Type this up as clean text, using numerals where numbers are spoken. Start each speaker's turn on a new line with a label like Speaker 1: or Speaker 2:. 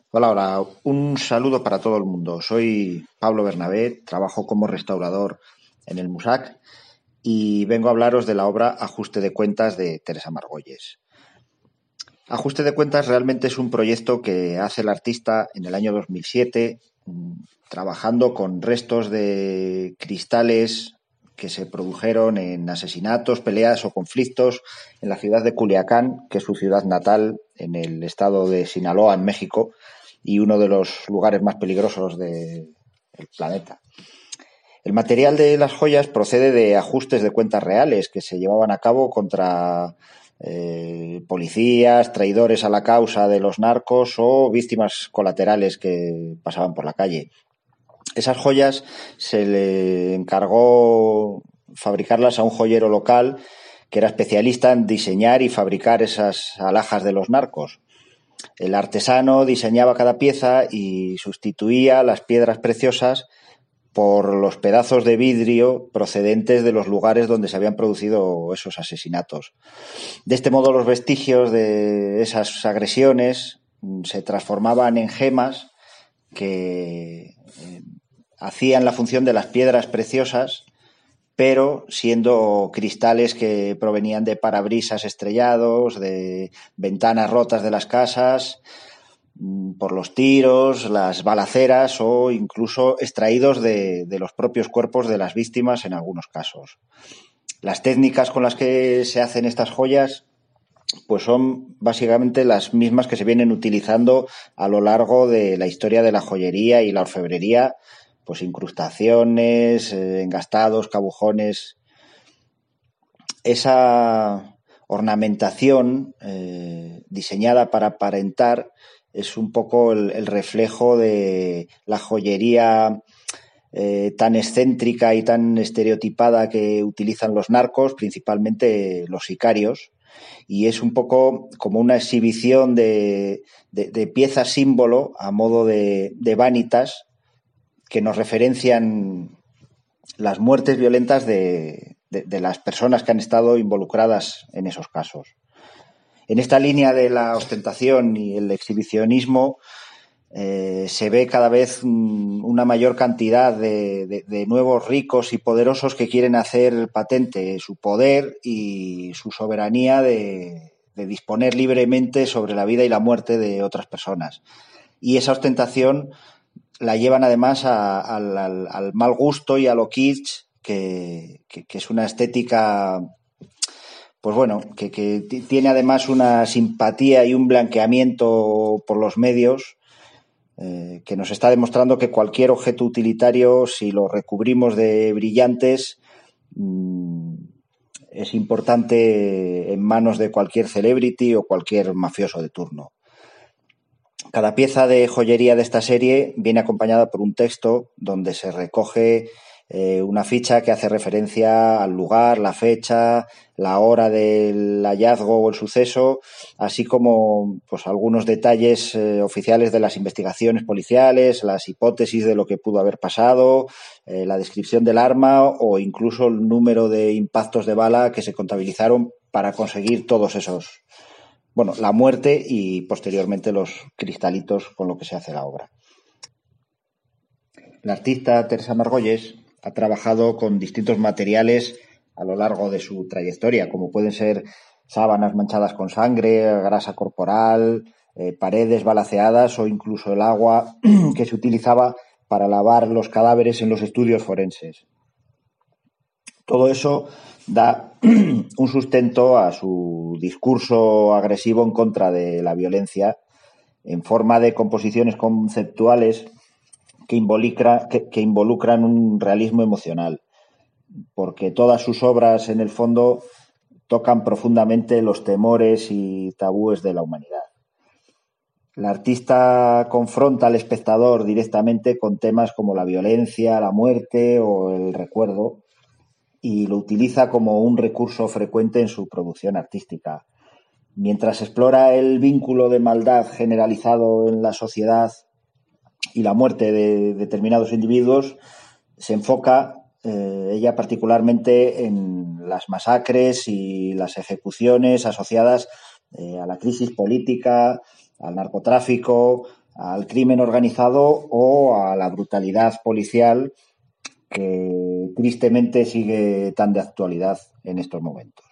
Speaker 1: Hola, hola. Un saludo para todo el mundo. Soy Pablo Bernabé, trabajo como restaurador en el MUSAC y vengo a hablaros de la obra Ajuste de cuentas de Teresa Margolles. Ajuste de cuentas realmente es un proyecto que hace el artista en el año 2007, trabajando con restos de cristales que se produjeron en asesinatos, peleas o conflictos en la ciudad de Culiacán, que es su ciudad natal en el estado de Sinaloa, en México, y uno de los lugares más peligrosos del planeta. El material de las joyas procede de ajustes de cuentas reales que se llevaban a cabo contra policías, traidores a la causa de los narcos o víctimas colaterales que pasaban por la calle. Esas joyas se le encargó fabricarlas a un joyero local que era especialista en diseñar y fabricar esas alhajas de los narcos. El artesano diseñaba cada pieza y sustituía las piedras preciosas por los pedazos de vidrio procedentes de los lugares donde se habían producido esos asesinatos. De este modo, los vestigios de esas agresiones se transformaban en gemas que hacían la función de las piedras preciosas, pero siendo cristales que provenían de parabrisas estrellados, de ventanas rotas de las casas, por los tiros, las balaceras o incluso extraídos de los propios cuerpos de las víctimas en algunos casos. Las técnicas con las que se hacen estas joyas pues son básicamente las mismas que se vienen utilizando a lo largo de la historia de la joyería y la orfebrería, pues incrustaciones, engastados, cabujones. Esa ornamentación diseñada para aparentar es un poco el reflejo de la joyería tan excéntrica y tan estereotipada que utilizan los narcos, principalmente los sicarios, y es un poco como una exhibición de piezas símbolo a modo de vanitas que nos referencian las muertes violentas de las personas que han estado involucradas en esos casos. En esta línea de la ostentación y el exhibicionismo se ve cada vez una mayor cantidad de nuevos ricos y poderosos que quieren hacer patente su poder y su soberanía de disponer libremente sobre la vida y la muerte de otras personas. Y esa ostentación la llevan además al mal gusto y a lo kitsch, que es una estética, pues bueno, que tiene además una simpatía y un blanqueamiento por los medios que nos está demostrando que cualquier objeto utilitario, si lo recubrimos de brillantes, es importante en manos de cualquier celebrity o cualquier mafioso de turno. Cada pieza de joyería de esta serie viene acompañada por un texto donde se recoge una ficha que hace referencia al lugar, la fecha, la hora del hallazgo o el suceso, así como pues algunos detalles oficiales de las investigaciones policiales, las hipótesis de lo que pudo haber pasado, la descripción del arma o incluso el número de impactos de bala que se contabilizaron para conseguir todos esos, bueno, la muerte y posteriormente los cristalitos con lo que se hace la obra. La artista Teresa Margolles ha trabajado con distintos materiales a lo largo de su trayectoria, como pueden ser sábanas manchadas con sangre, grasa corporal, paredes balaceadas o incluso el agua que se utilizaba para lavar los cadáveres en los estudios forenses. Todo eso da un sustento a su discurso agresivo en contra de la violencia en forma de composiciones conceptuales que involucran un realismo emocional, porque todas sus obras en el fondo tocan profundamente los temores y tabúes de la humanidad. La artista confronta al espectador directamente con temas como la violencia, la muerte o el recuerdo, y lo utiliza como un recurso frecuente en su producción artística. Mientras explora el vínculo de maldad generalizado en la sociedad y la muerte de determinados individuos, se enfoca ella particularmente en las masacres y las ejecuciones asociadas a la crisis política, al narcotráfico al crimen organizado o a la brutalidad policial que tristemente sigue tan de actualidad en estos momentos.